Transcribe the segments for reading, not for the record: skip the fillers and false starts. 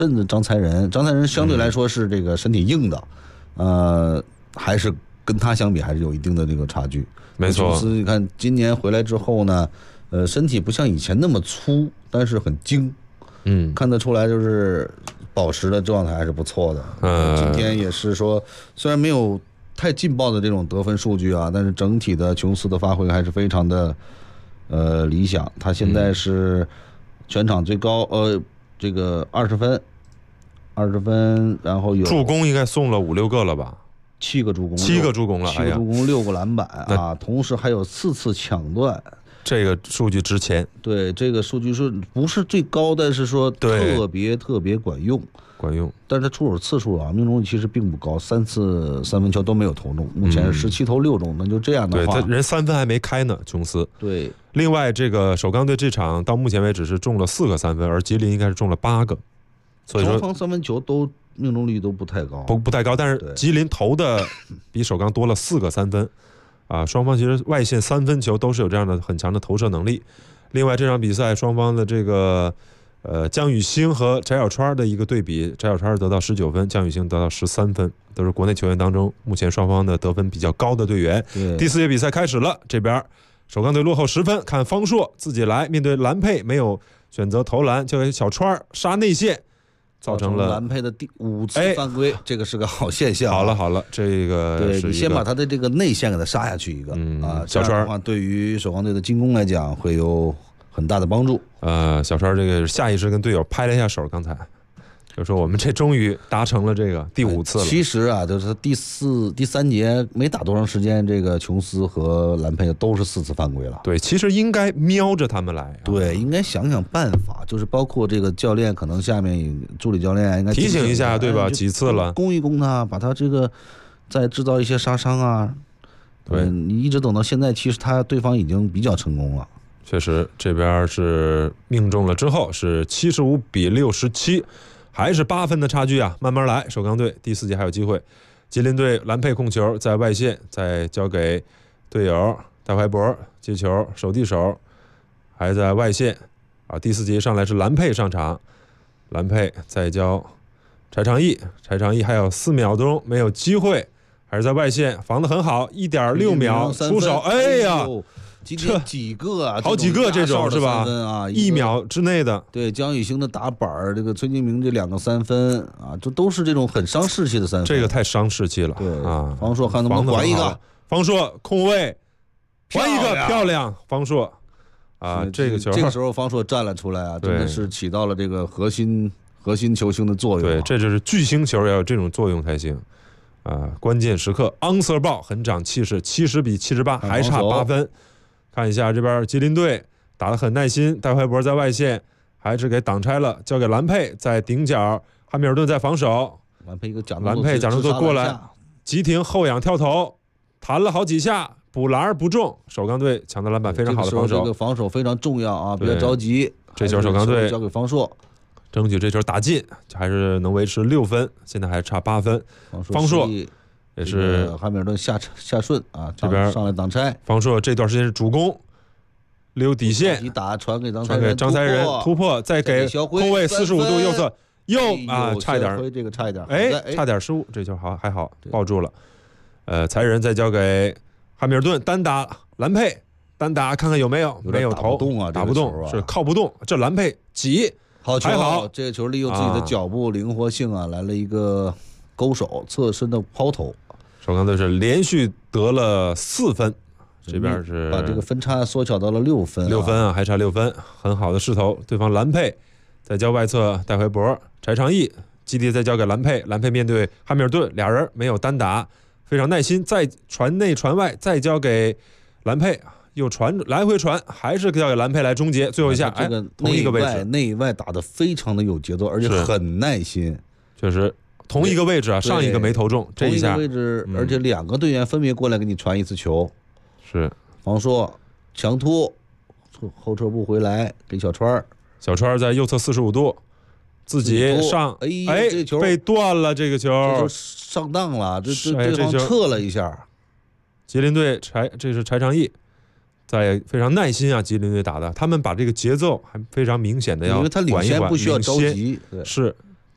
甚至张才仁相对来说是这个身体硬的，还是跟他相比还是有一定的这个差距。 没错， 你看今年回来之后呢，身体不像以前那么粗，但是很精，看得出来就是保持的状态还是不错的。今天也是说，虽然没有太劲爆的这种得分数据啊，但是整体的琼斯的发挥还是非常的理想。他现在是全场最高这个20分，然后有助攻应该送了5、6个了吧 ？7个助攻， 了 ，7个助攻，6个篮板啊，同时还有4次抢断。 这个数据值钱。 对，这个数据是不是最高，但是说特别管用。但是他出手次数啊，命中率其实并不高，3次3分球都没有投中，目前是17投6中。那就这样的话， 对，他人3分还没开呢，琼斯。 对。 另外，这个首钢队这场到目前为止是中了4个3分，而吉林应该是中了8个。所以说双方3分球都命中率都不太高， 不太高。但是吉林投的比首钢多了4个3分，啊，双方其实外线3分球都是有这样的很强的投射能力。另外这场比赛双方的这个江宇星和翟小川的一个对比，翟小川得到19分，江宇星得到13分，都是国内球员当中目前双方的得分比较高的队员。第4节比赛开始了，这边首钢队落后10分，看方硕自己来，面对蓝佩没有选择投篮，交给小川杀内线，造成了蓝佩的第5次犯规，这个是个好现象。 好了，这个对你先把他的这个内线给他杀下去一个， 小川的话对于首钢队的进攻来讲会有很大的帮助。 小川这个下意识跟队友拍了一下手，刚才就说我们这终于达成了这个第5次了。 其实啊，就是第3节没打多长时间，这个琼斯和蓝佩都是4次犯规了。 对，其实应该瞄着他们来。 对，应该想想办法，就是包括这个教练，可能下面助理教练应该提醒一下，对吧？几次了， 攻一攻他，把他这个再制造一些杀伤啊。对，你一直等到现在，其实对方已经比较成功了。 确实，这边是命中了之后是75比67。还是8分的差距啊，慢慢来。首钢队第4节还有机会。吉林队蓝佩控球在外线，再交给队友戴怀博接球手递手，还在外线啊。第4节上来是蓝佩上场，蓝佩再交柴长义还有4秒钟没有机会，还是在外线防得很好，1.6秒出手，哎呀！ 今天几个啊， 好几个这种是吧？1秒之内的。 对，江宇星的打板，这个崔金明这2个3分啊，这都是这种很伤士气的3分。 这个太伤士气了。 对啊， 方硕看能不能还一个。 方硕空位，还一个漂亮，方硕啊，这个球。 这个时候方硕站了出来啊，真的是起到了这个核心球星的作用。 对，这就是巨星球要有这种作用才行。关键时刻 ，Answer 爆很长气势，70比78，还差8分。看一下这边吉林队打得很耐心，戴怀博在外线还是给挡拆了，交给蓝佩在顶角，汉密尔顿在防守， 蓝佩假动作过来，急停后仰跳投，弹了好几下，补篮不中。首钢队抢到篮板，非常好的防守， 这个防守非常重要啊，别着急。 这球首钢队交给方硕， 争取这球打进，还是能维持6分，现在还差8分。方硕。也是汉密尔顿下顺啊， 这边上来挡拆。 方硕这段时间是主攻，溜底线， 传给张才仁突破，再给后卫45度右侧差一点， 这个差一点， 差点失误，这球还好抱住了。才仁再交给汉密尔顿单打蓝佩，单打看看有没有投打不动是靠不动，这蓝佩挤还好， 这个球利用自己的脚步灵活性啊，来了一个勾手侧身的抛投。 首钢队是连续得了4分，这边是把这个分差缩小到了6分 ，6分啊，还差6分，很好的势头。对方蓝佩再交外侧戴怀博，柴长义基地再交给蓝佩，蓝佩面对汉密尔顿，俩人没有单打，非常耐心，再传内传外，再交给蓝佩，又传来回传，还是交给蓝佩来终结。最后一下， 这个同一个位置， 内外打得非常的有节奏，而且很耐心， 确实。同一个位置啊，上一个没投中，这一下同一个位置，而且2个队员分别过来给你传1次球。 是方硕强突，后撤步回来给小川在右侧45度，自己上， 这球被断了，这个球上当了，对方撤了一下。 吉林队这是柴长义，在非常耐心啊，吉林队打的，他们把这个节奏还非常明显的要因为他领先不需要着急， 是。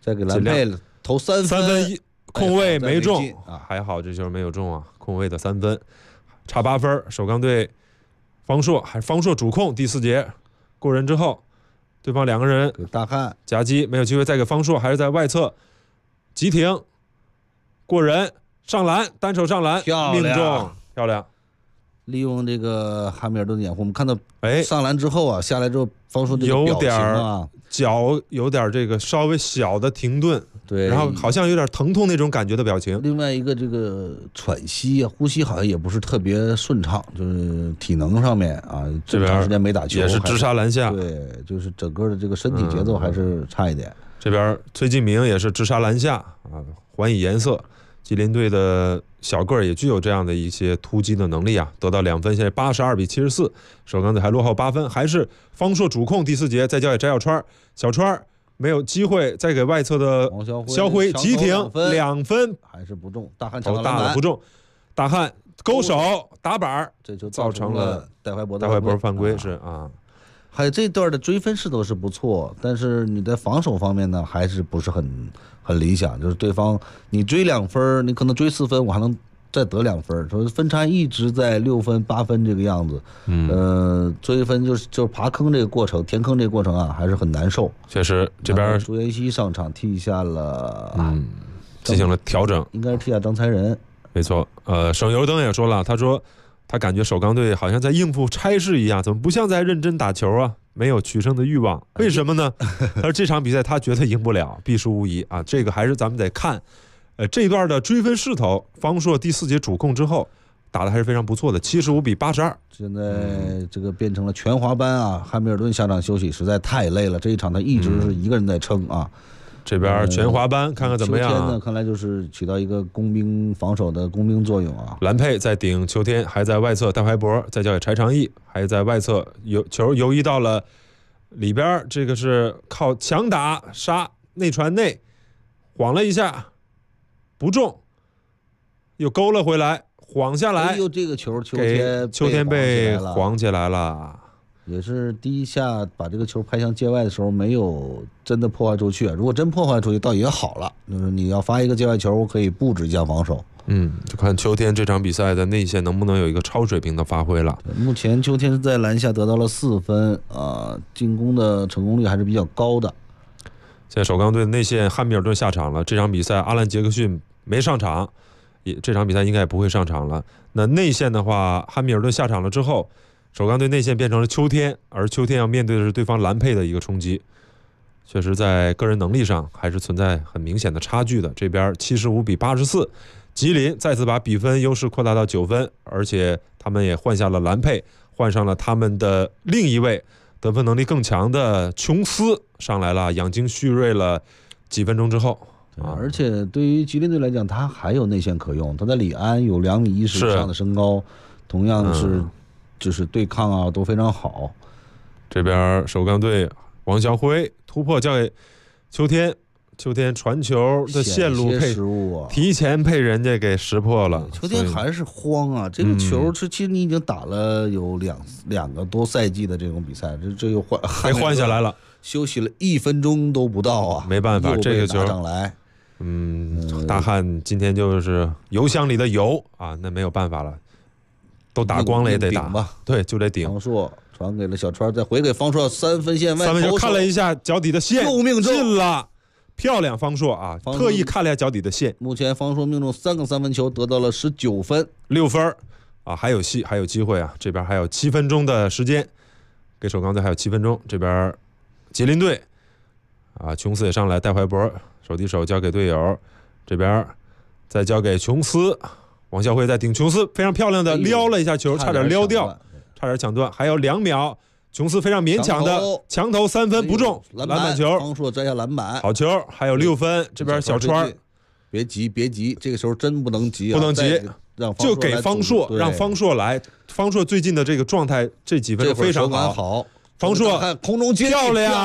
再给蓝佩投3分 ，1空位没中还好这球没有中啊，空位的3分，差8分。首钢队方硕主控第4节过人之后，对方2个人大汉夹击没有机会，再给方硕，还是在外侧急停过人上篮，单手上篮命中，漂亮。 利用这个汉密尔顿的掩护，我们看到上篮之后啊，下来之后方硕这个表情啊， 脚有点这个稍微小的停顿， 对， 然后好像有点疼痛那种感觉的表情。 另外一个这个喘息啊，呼吸好像也不是特别顺畅，就是体能上面啊，这么长时间没打球， 也是直杀篮下， 对，就是整个的这个身体节奏还是差一点。 这边崔继明也是直杀篮下啊，还以颜色。吉林队的小个儿也具有这样的一些突击的能力啊，得到2分，现在82-74，首钢队还落后8分，还是方硕主控第4节，再交给翟小川，小川没有机会，再给外侧的肖辉急停2分， 还是不中，大汉投大了不中，大汉勾手打板， 这就造成了戴怀博犯规是啊。 还有这段的追分势头是不错，但是你的防守方面呢，还是不是很理想。就是对方你追2分，你可能追4分，我还能再得2分，说分差一直在6分、8分这个样子。追分就是爬坑这个过程，填坑这个过程啊，还是很难受。 确实，这边朱彦西上场替下了， 进行了调整， 应该是替下张才仁。没错，省油灯也说了，他说。他感觉首钢队好像在应付差事一样，怎么不像在认真打球啊？没有取胜的欲望，为什么呢？他说这场比赛他觉得赢不了，必输无疑啊。这个还是咱们得看，这一段的追分势头，方硕第4节主控之后打的还是非常不错的，75-82。 现在这个变成了全华班啊，汉密尔顿下场休息实在太累了，这一场他一直是一个人在撑啊。 这边全华班看看怎么样？ 秋天呢，看来就是起到一个工兵防守的工兵作用啊。 蓝佩在顶秋天，还在外侧戴怀博，再交给柴长义，还在外侧球游移到了里边，这个是靠强打杀内传内，晃了一下不中，又勾了回来，晃下来。 这个球秋天被晃起来了。 也是第一下把这个球拍向界外的时候没有真的破坏出去，如果真破坏出去倒也好了，就是你要发一个界外球，我可以布置一下防守。 就看秋天这场比赛的内线能不能有一个超水平的发挥了。 目前秋天是在篮下得到了4分进攻的成功率还是比较高的。 现在首钢队的内线汉密尔顿下场了，这场比赛阿兰杰克逊没上场，这场比赛应该也不会上场了。那内线的话，汉密尔顿下场了之后，首钢队内线变成了秋天，而秋天要面对的是对方蓝佩的一个冲击，确实在个人能力上还是存在很明显的差距的。这边75-84，吉林再次把比分优势扩大到9分，而且他们也换下了蓝佩，换上了他们的另一位得分能力更强的琼斯上来了，养精蓄锐了几分钟之后。 而且对于吉林队来讲，他还有内线可用，他在李安有2.10米以上的身高，同样是就是对抗啊都非常好。 这边首钢队王晓辉突破交给秋天，秋天传球的线路提前被人家给识破了。 秋天还是慌啊，这个球其实你已经打了有两个多赛季的这种比赛，这又换下来了， 休息了1分钟都不到啊， 没办法，这个球上来。 大汉今天就是油箱里的油啊，那没有办法了，都打光了也得打吧， 对，就得顶。 方硕传给了小川，再回给方硕3分线外， 3分球看了一下脚底的线， 又命中进了，漂亮方硕啊，特意看了一下脚底的线。 目前方硕命中3个3分球，得到了19分 ，6分啊，还有机会啊，这边还有7分钟的时间，给首钢队还有7分钟。这边吉林队啊，琼斯也上来，戴怀博手递手交给队友，这边再交给琼斯，王晓辉在顶琼斯，非常漂亮的撩了一下球，差点撩掉，差点抢断，还有2秒，琼斯非常勉强的强投3分不中，篮板球， 方硕摘下篮板， 好球，还有6分。这边小川， 别急，这个时候真不能急， 不能急，就给方硕，让方硕来。方硕最近的这个状态，这几分非常好。 方硕空中接漂亮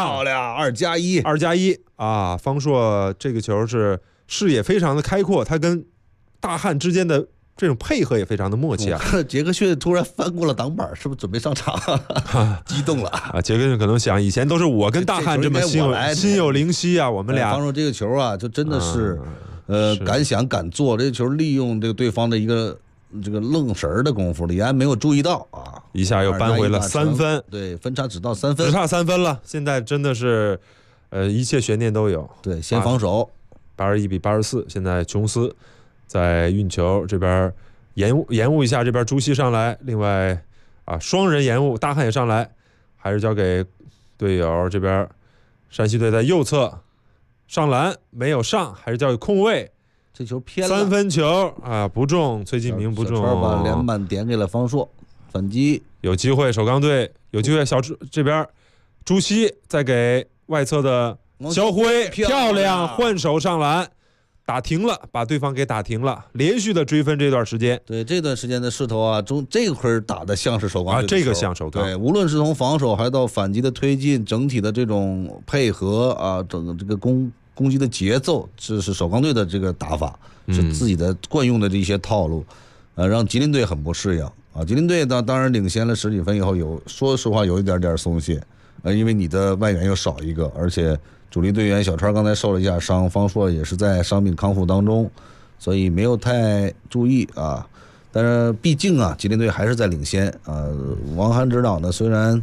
，2+1 啊！方硕这个球是视野非常的开阔，他跟大汉之间的这种配合也非常的默契啊。 杰克逊突然翻过了挡板，是不是准备上场？激动了啊！ 杰克逊可能想，以前都是我跟大汉这么心有灵犀啊，我们俩。 方硕这个球啊，就真的是，敢想敢做，这个球利用这个对方的一个这个愣神的功夫，李安没有注意到啊， 一下又扳回了3分， 对，分差只到3分， 只差3分了。现在真的是，一切悬念都有。 对，先防守 ，81比84，现在琼斯在运球这边延误一下，这边朱熹上来，另外双人延误，大汉也上来，还是交给队友这边，山西队在右侧上篮没有上，还是交给空位， 这球偏了 ，3分球啊不中，崔继明不中， 把连板点给了方硕，反击有机会，首钢队有机会，小朱这边朱熹再给外侧的肖辉，漂亮换手上篮。打停了，把对方给打停了，连续的追分这段时间。 对这段时间的势头啊，这会打的像是首钢队这个像首钢。 对，无论是从防守还到反击的推进，整体的这种配合啊，整个这个攻击的节奏，这是首钢队的这个打法，是自己的惯用的这些套路，让吉林队很不适应啊。吉林队呢，当然领先了10几分以后，说实话有一点松懈，因为你的外援又少一个，而且主力队员小川刚才受了一下伤，方硕也是在伤病康复当中，所以没有太注意啊。但是毕竟啊，吉林队还是在领先啊。王涵指导呢，虽然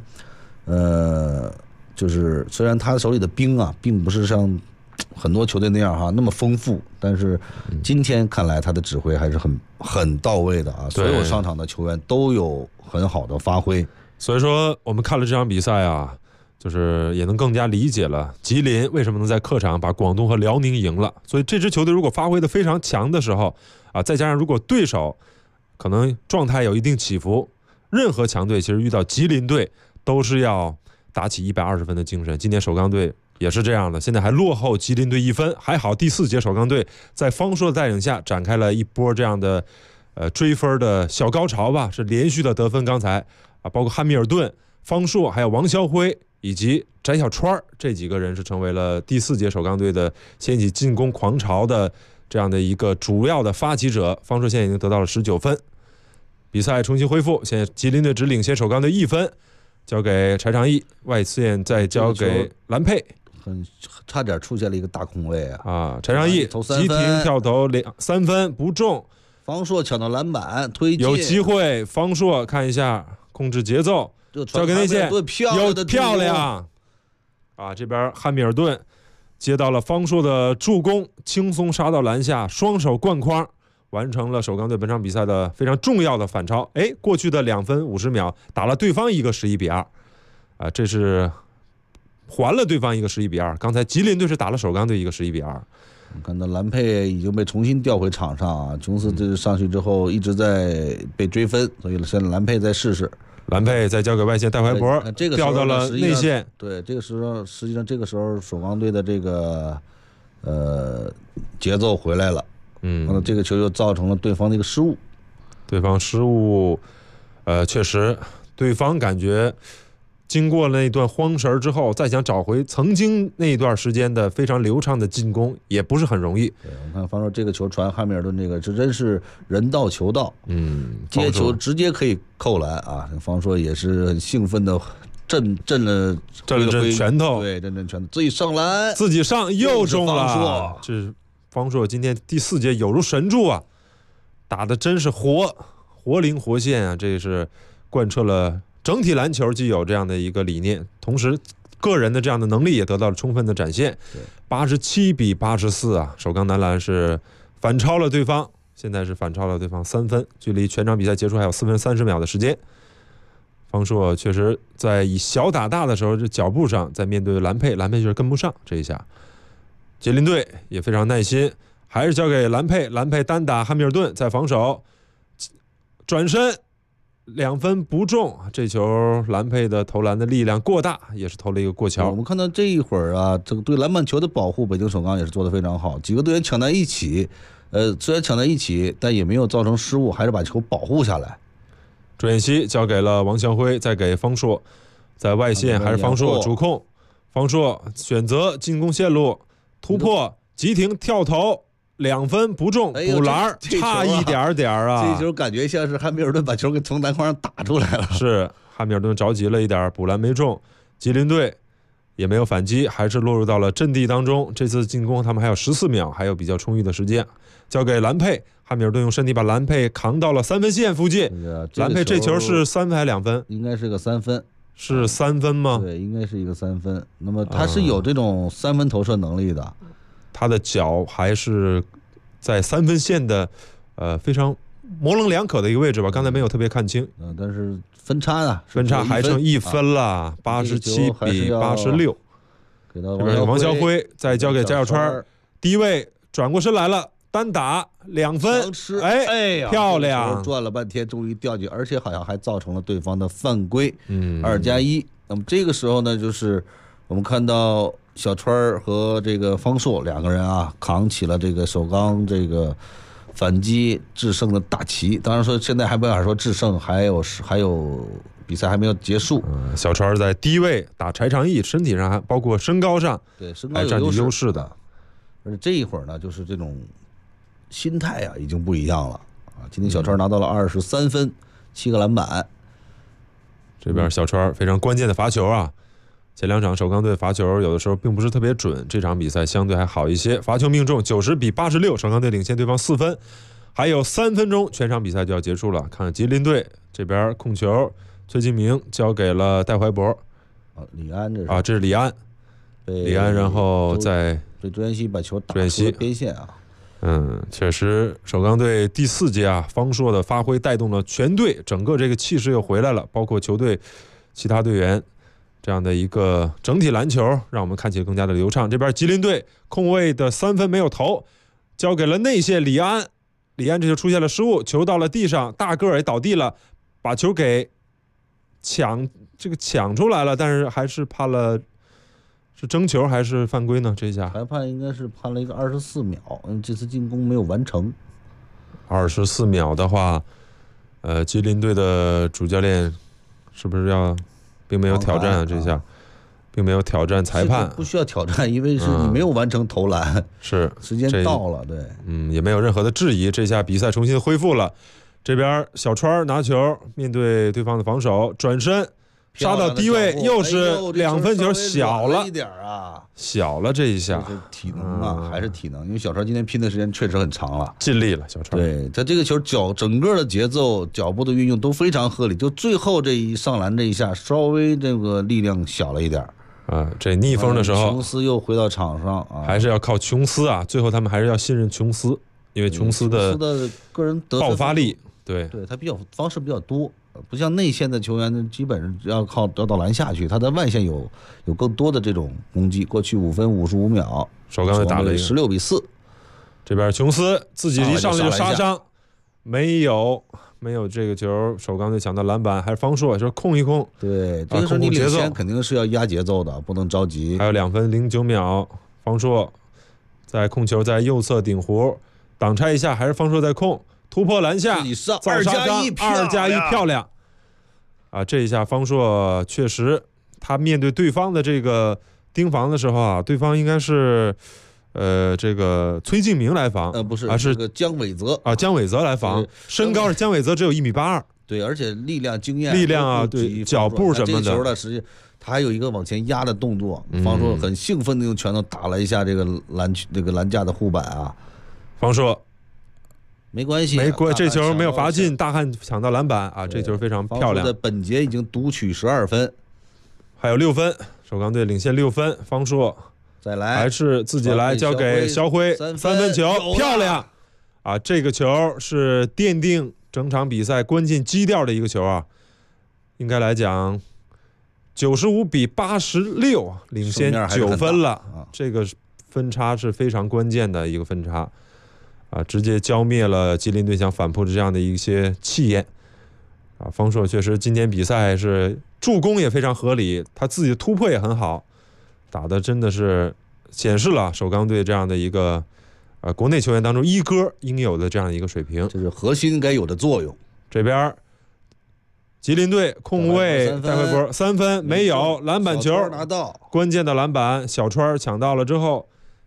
他手里的兵啊，并不是像很多球队那样那么丰富，但是今天看来他的指挥还是很到位的啊。所有上场的球员都有很好的发挥， 所以说我们看了这场比赛啊。就是也能更加理解了吉林为什么能在客场把广东和辽宁赢了。所以这支球队如果发挥的非常强的时候啊，再加上如果对手可能状态有一定起伏，任何强队其实遇到吉林队都是要打起120分的精神。今天首钢队也是这样的，现在还落后吉林队1分，还好第4节首钢队在方硕的带领下展开了一波这样的追分的小高潮吧，是连续的得分。刚才包括汉密尔顿、方硕还有王肖辉以及翟小川这几个人是成为了第4节首钢队的掀起进攻狂潮的这样的一个主要的发起者。方硕现在已经得到了19分，比赛重新恢复，现在吉林队只领先首钢队1分，交给柴长义，外线再交给兰佩， 差点出现了一个大空位啊！ 柴长义急停跳投3分不中， 方硕抢到篮板推进， 有机会，方硕看一下控制节奏。交给内线，漂亮啊！这边汉密尔顿接到了方硕的助攻，轻松杀到篮下，双手灌筐，完成了首钢队本场比赛的非常重要的反超。过去的2分50秒打了对方一个11比2，这是还了对方一个11比2。刚才吉林队是打了首钢队一个11比2。 看到兰佩已经被重新调回场上啊，琼斯这上去之后一直在被追分，所以现在兰佩再试试。 兰佩再交给外线戴怀博，调到了内线。 对，这个时候实际上这个时候首钢队的这个节奏回来了，那这个球又造成了对方的一个失误。 对方失误，确实，对方感觉经过了那段慌神之后，再想找回曾经那一段时间的非常流畅的进攻，也不是很容易。 对，我看方硕这个球传汉密尔顿，这个这真是人到球到，接球直接可以扣篮啊！方硕也是很兴奋的震了拳头， 对，震拳头，自己上篮， 自己上又中了。这是方硕今天第4节有如神助啊，打的真是活灵活现啊！这是贯彻了整体篮球既有这样的一个理念，同时个人的这样的能力也得到了充分的展现。87比84啊，首钢男篮是反超了对方，现在是反超了对方3分，距离全场比赛结束还有4分30秒的时间。方硕确实在以小打大的时候，这脚步上在面对兰佩就是跟不上这一下。吉林队也非常耐心，还是交给兰佩单打汉密尔顿，在防守转身2分不中，这球兰佩的投篮的力量过大，也是投了一个过桥。 我们看到这一会儿啊，这个对篮板球的保护，北京首钢也是做得非常好，几个队员抢在一起，虽然抢在一起，但也没有造成失误，还是把球保护下来。 朱彦西交给了王祥辉，再给方硕，在外线还是方硕主控，方硕选择进攻线路突破急停跳投， 2分不中，补篮差一点啊！ 这球感觉像是汉密尔顿把球给从篮筐上打出来了。 是汉密尔顿着急了一点，补篮没中，吉林队也没有反击，还是落入到了阵地当中。这次进攻他们还有14秒，还有比较充裕的时间，交给兰佩。汉密尔顿用身体把兰佩扛到了3分线附近。兰佩这球是3分还是2分？ 应该是个3分。 是3分吗？ 对，应该是一个3分。那么他是有这种3分投射能力的。 他的脚还是在3分线的非常模棱两可的一个位置吧，刚才没有特别看清。 但是分差呢？ 分差还剩1分了，87比86。 给到王霄辉，再交给贾小川，低位转过身来了，单打2分， 哎， 漂亮！ 转了半天，终于掉进，而且好像还造成了对方的犯规，2+1。那么这个时候呢，就是我们看到小川和这个方硕2个人啊，扛起了这个首钢这个反击制胜的大旗。当然说现在还不敢说制胜，还有比赛还没有结束。 小川在低位打柴长义，身体上还包括身高上， 对身高还占据优势的。 而且这一会儿呢，就是这种心态啊，已经不一样了啊。今天小川拿到了23分，7个篮板。 这边小川非常关键的罚球啊。前2场首钢队罚球有的时候并不是特别准，这场比赛相对还好一些，罚球命中90比86，首钢队领先对方4分，还有3分钟全场比赛就要结束了。看看吉林队这边控球，崔敬明交给了戴怀博， 李安这是李安，然后再被周彦希把球打出了边线啊。 确实首钢队第4节啊，方硕的发挥带动了全队，整个这个气势又回来了，包括球队其他队员。这样的一个整体篮球让我们看起来更加的流畅。这边吉林队控卫的3分没有投，交给了内线李安，这就出现了失误，球到了地上，大个儿也倒地了，把球给抢出来了，但是还是判了，是争球还是犯规呢？这下裁判应该是判了一个24秒，这次进攻没有完成。 24秒的话，吉林队的主教练是不是并没有挑战这下，并没有挑战裁判， 不需要挑战，因为是你没有完成投篮， 是时间到了，对， 也没有任何的质疑。这下比赛重新恢复了，这边小川拿球，面对对方的防守，转身杀到低位，又是2分球，小了一点啊， 小了这一下， 是体能啊，还是体能？因为小川今天拼的时间确实很长了， 尽力了。小川对他这个球整个的节奏、脚步的运用都非常合理，就最后这一上篮这一下，稍微这个力量小了一点啊。这逆风的时候， 琼斯又回到场上啊， 还是要靠琼斯啊。最后他们还是要信任琼斯，因为琼斯的个人爆发力， 对他方式比较多。不像内线的球员，基本上要靠得到篮下去，他在外线有更多的这种攻击。过去5分55秒， 首钢队打了 16比4。 这边琼斯自己一上来就杀伤，没有这个球，首钢队抢到篮板，还是方硕说控一控。 对，这个时候你领先肯定是要压节奏的，不能着急。 还有2分09秒，方硕在控球，在右侧顶弧挡拆一下，还是方硕在控。突破篮下，2+1漂亮啊！这一下方硕确实，他面对对方的这个盯防的时候啊，对方应该是这个崔敬明来防， 不是， 是这个姜伟泽啊，姜伟泽来防，身高是姜伟泽只有1.82米， 对，而且力量经验， 啊，对，脚步什么的。 这球呢，实际他还有一个往前压的动作，方硕很兴奋的用拳头打了一下这个篮架的护板啊， 方硕。 没关系， 这球没有罚进，大汉抢到篮板啊！这球非常漂亮。 在本节已经独取12分， 还有6分，首钢队领先6分。方硕再来， 还是自己来，交给肖辉，3分球漂亮啊！这个球是奠定整场比赛关键基调的一个球啊！应该来讲，95比86，领先9分了。这个分差是非常关键的一个分差。直接浇灭了吉林队想反扑的这样的一些气焰啊！方硕确实今天比赛是助攻也非常合理，他自己的突破也很好，打的真的是显示了首钢队这样的一个国内球员当中一哥应有的这样一个水平， 这是核心该有的作用。 这边吉林队控卫戴怀博3分没有，篮板球拿到， 关键的篮板小川抢到了之后。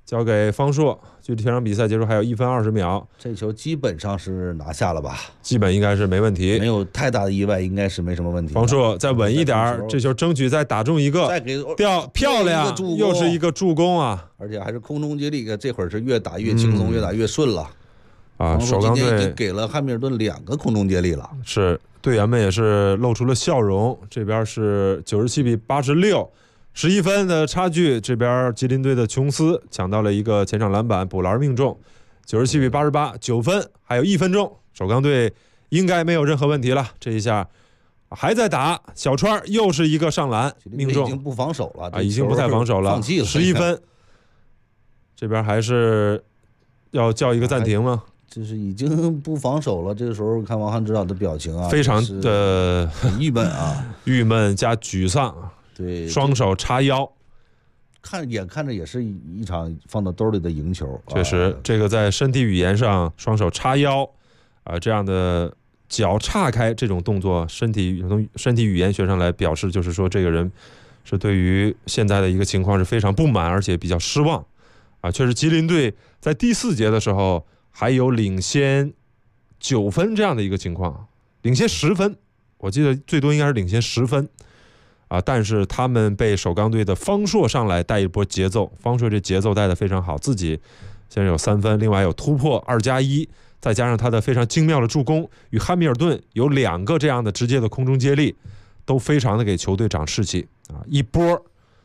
交给方硕。距离这场比赛结束还有1分20秒， 这球基本上是拿下了吧？ 基本应该是没问题， 没有太大的意外，应该是没什么问题。 方硕再稳一点，这球争取再打中一个， 再给漂亮，又是一个助攻啊！ 而且还是空中接力，这会儿是越打越轻松，越打越顺了。 首钢队已经给了汉密尔顿2个空中接力了， 是队员们也是露出了笑容。这边是97比86，11分的差距。这边吉林队的琼斯抢到了一个前场篮板，补篮命中，97比88，9分，还有1分钟，首钢队应该没有任何问题了。这一下还在打，小川又是一个上篮命中， 已经不防守了啊，已经不太防守了， 放弃了 11分。这边还是要叫一个暂停吗？ 就是已经不防守了。这个时候看王翰指导的表情啊， 非常的很郁闷啊， 郁闷加沮丧。 对， 双手叉腰， 看着也是一场放到兜里的赢球。 确实，这个在身体语言上，双手叉腰这样的脚岔开这种动作，身体语言学上来表示，就是说这个人是对于现在的一个情况是非常不满，而且比较失望确实，吉林队在第4节的时候还有领先9分这样的一个情况，领先10分，我记得最多应该是领先10分但是他们被首钢队的方硕上来带一波节奏，方硕这节奏带得非常好，自己现在有3分，另外有突破2+1，再加上他的非常精妙的助攻，与汉密尔顿有2个这样的直接的空中接力，都非常的给球队长士气一波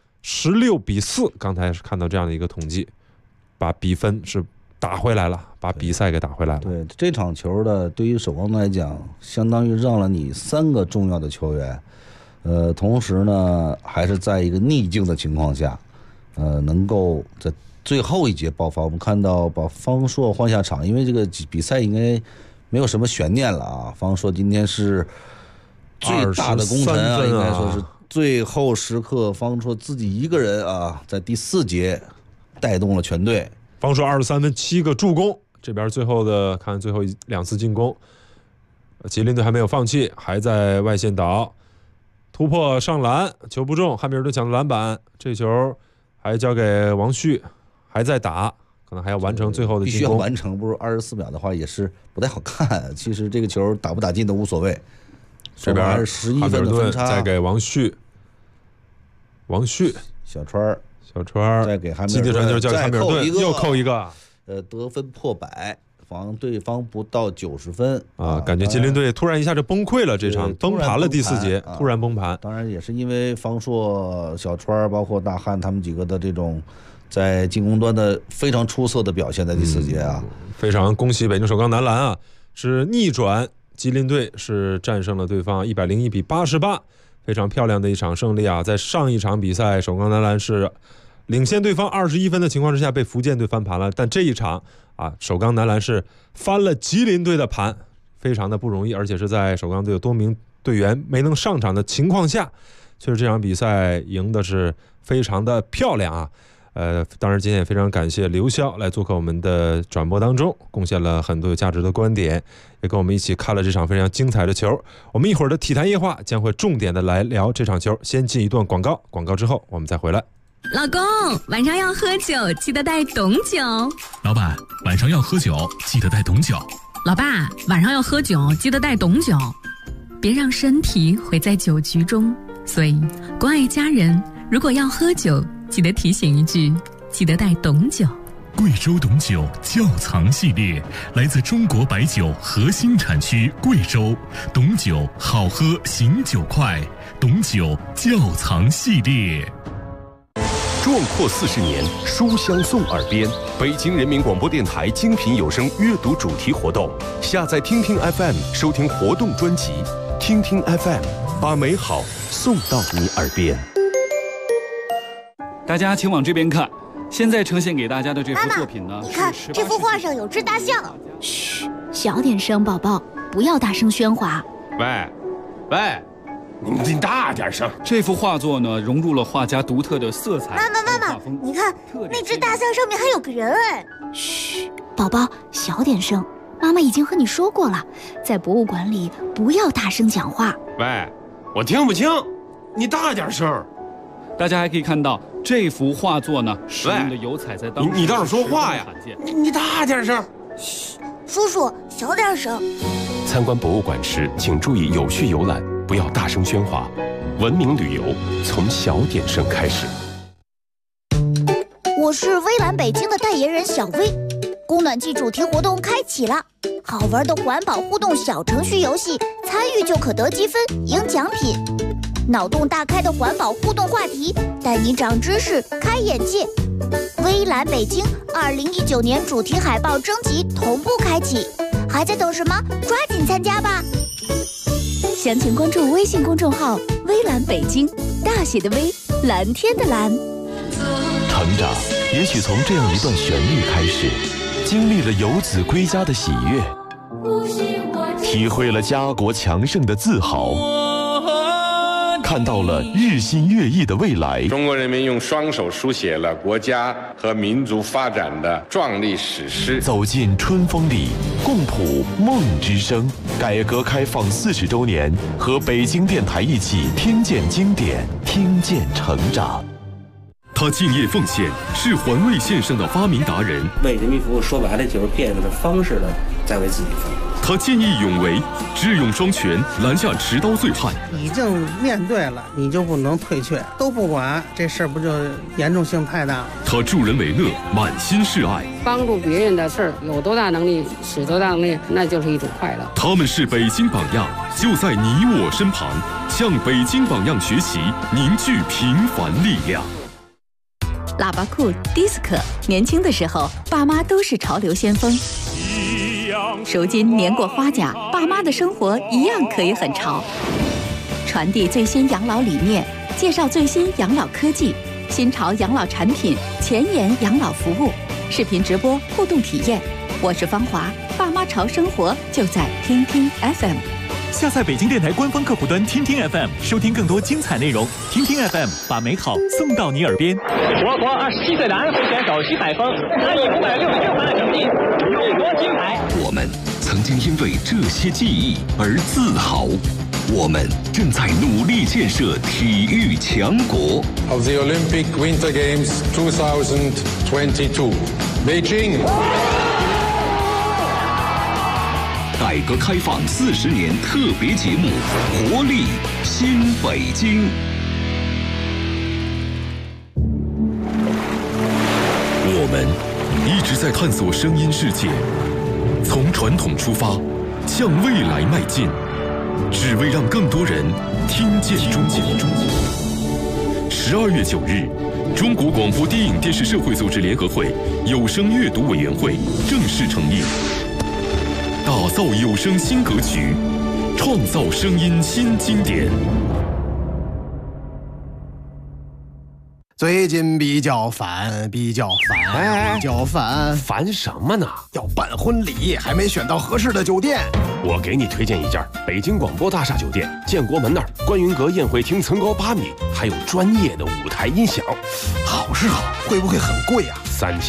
16比4，刚才是看到这样的一个统计，把比分是打回来了，把比赛给打回来了。 对，这场球的对于首钢来讲，相当于让了你3个重要的球员，同时呢，还是在一个逆境的情况下，能够在最后一节爆发。我们看到把方硕换下场，因为这个比赛应该没有什么悬念了啊。方硕今天是最大的功臣应该说是最后时刻，方硕自己一个人在第4节带动了全队。 方硕23分7个助攻，这边最后的看最后2次进攻，吉林队还没有放弃，还在外线倒，突破上篮，球不中，汉密尔顿抢的篮板，这球还交给王旭，还在打，可能还要完成最后的进攻，必须要完成，不是24秒的话也是不太好看。其实这个球打不打进都无所谓。 这边还是11分的分差， 再给王旭， 小川再给汉密尔顿， 基地传球交给汉密尔顿，又扣一个， 得分破100，防对方不到90分感觉吉林队突然一下就崩溃了，这场崩盘了，第4节突然崩盘。 当然也是因为方硕、小川包括大汉他们几个的这种在进攻端的非常出色的表现，在第4节非常恭喜北京首钢男篮是逆转，吉林队是战胜了对方101比88，非常漂亮的一场胜利在上一场比赛首钢男篮是领先对方21分的情况之下被福建队翻盘了，但这一场首钢男篮是翻了吉林队的盘，非常的不容易，而且是在首钢队有多名队员没能上场的情况下，确实这场比赛赢的是非常的漂亮当然今天也非常感谢刘潇来做客我们的转播当中，贡献了很多有价值的观点，也跟我们一起看了这场非常精彩的球。我们一会儿的体坛夜话将会重点的来聊这场球，先进一段广告，广告之后我们再回来。 老公，晚上要喝酒，记得带董酒。 老板，晚上要喝酒，记得带董酒。 老爸，晚上要喝酒，记得带董酒。别让身体毁在酒局中。所以，关爱家人，如果要喝酒，记得提醒一句，记得带董酒。 贵州董酒窖藏系列来自中国白酒核心产区贵州，董酒好喝醒酒快，董酒窖藏系列。 壮阔40年，书香送耳边。北京人民广播电台精品有声阅读主题活动，下载听听 FM 收听活动专辑，听听 FM 把美好送到你耳边。 大家请往这边看，现在呈现给大家的这幅作品呢， 你看这幅画上有只大象。 嘘，小点声，宝宝，不要大声喧哗。 喂，你大点声。 这幅画作呢，融入了画家独特的色彩。 妈妈，你看那只大象上面还有个人哎。 嘘，宝宝，小点声。妈妈已经和你说过了，在博物馆里不要大声讲话。 喂，我听不清，你大点声。 大家还可以看到这幅画作呢，使用的油彩在当时你倒是说话呀！你大点声。 嘘，叔叔小点声。 参观博物馆时，请注意有序游览，不要大声喧哗。文明旅游从小点声开始。 我是微蓝北京的代言人小薇，供暖季主题活动开启了，好玩的环保互动小程序游戏，参与就可得积分赢奖品。脑洞大开的环保互动话题，带你长知识开眼界。微蓝北京2019年主题海报征集同步开启，还在等什么？抓紧参加吧！详情关注微信公众号“微蓝北京”，大写的微，蓝天的蓝。 成长也许从这样一段旋律开始，经历了游子归家的喜悦，体会了家国强盛的自豪，看到了日新月异的未来。 中国人民用双手书写了国家和民族发展的壮丽史诗。 走进春风里，共谱梦之声。改革开放40周年，和北京电台一起听见经典，听见成长。 他敬业奉献，是环卫线上的发明达人。 为人民服务，说白了就是变着方式的在为自己服务。 他见义勇为，智勇双全，拦下持刀醉汉。 已经面对了，你就不能退却，都不管，这事儿不就严重性太大了？ 他助人为乐，满心是爱。 帮助别人的事儿，有多大能力使多大能力，那就是一种快乐。 他们是北京榜样，就在你我身旁，向北京榜样学习，凝聚平凡力量。 喇叭裤、迪斯科，年轻的时候，爸妈都是潮流先锋。如今年过花甲，爸妈的生活一样可以很潮。传递最新养老理念，介绍最新养老科技、新潮养老产品、前沿养老服务，视频直播互动体验。我是芳华，爸妈潮生活就在听听 FM。 下载北京电台官方客户端听听 FM， 收听更多精彩内容。听听 FM， 把美好送到你耳边。 我国27岁的安徽选手徐海峰，他以566分的成绩勇夺金牌。 我们曾经因为这些记忆而自豪，我们正在努力建设体育强国。 Of the Olympic Winter Games 2022, Beijing。 改革开放40年特别节目《活力新北京》。 我们一直在探索声音世界，从传统出发，向未来迈进，只为让更多人听见中国。12月9日，中国广播电影电视社会组织联合会有声阅读委员会正式成立。打造有声新格局，创造声音新经典。 最近比较烦， 烦什么呢？ 要办婚礼，还没选到合适的酒店。 我给你推荐一家北京广播大厦酒店，建国门那儿观云阁宴会厅层高8米，还有专业的舞台音响。 好是好，会不会很贵啊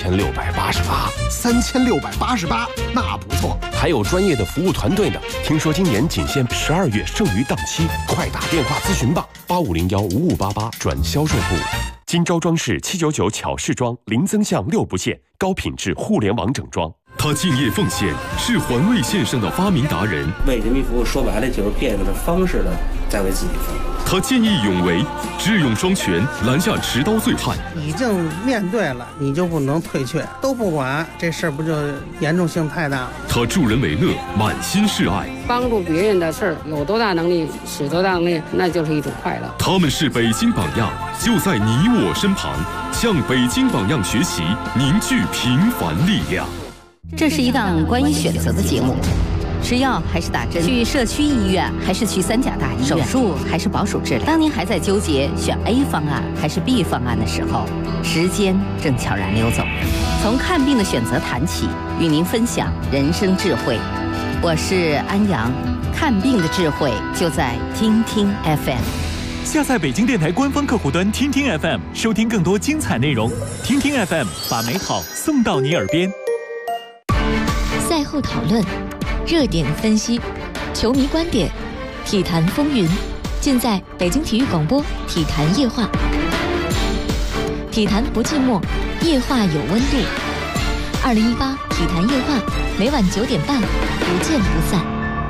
？3688， 那不错。 还有专业的服务团队呢。听说今年仅限12月剩余档期，快打电话咨询吧，85015588转销售部。金招装饰799巧饰装，零增项6不限，高品质互联网整装。 他敬业奉献，是环卫线上的发明达人。 为人民服务，说白了就是变着方式的在为自己服务。 他见义勇为，智勇双全，拦下持刀醉汉。 已经面对了，你就不能退却，都不管，这事儿不就严重性太大了？ 他助人为乐，满心是爱。 帮助别人的事儿，有多大能力使多大能力，那就是一种快乐。 他们是北京榜样，就在你我身旁，向北京榜样学习，凝聚平凡力量。 这是一档关于选择的节目，吃药还是打针，去社区医院还是去3甲大医院，手术还是保守治疗。当您还在纠结选 A 方案还是 B 方案的时候，时间正悄然溜走。从看病的选择谈起，与您分享人生智慧。我是安阳，看病的智慧就在听听 FM。 下载北京电台官方客户端听听 FM， 收听更多精彩内容。听听 FM， 把美好送到你耳边。 赛后讨论，热点分析，球迷观点，体坛风云，尽在北京体育广播体坛夜话。 体坛不寂寞，夜话有温度。2018体坛夜话，每晚9点半，不见不散。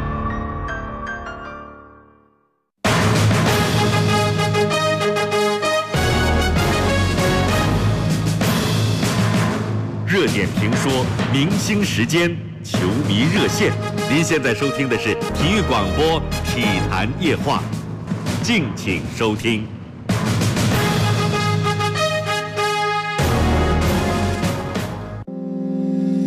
热点评说，明星时间，球迷热线。您现在收听的是体育广播《体坛夜话》，敬请收听。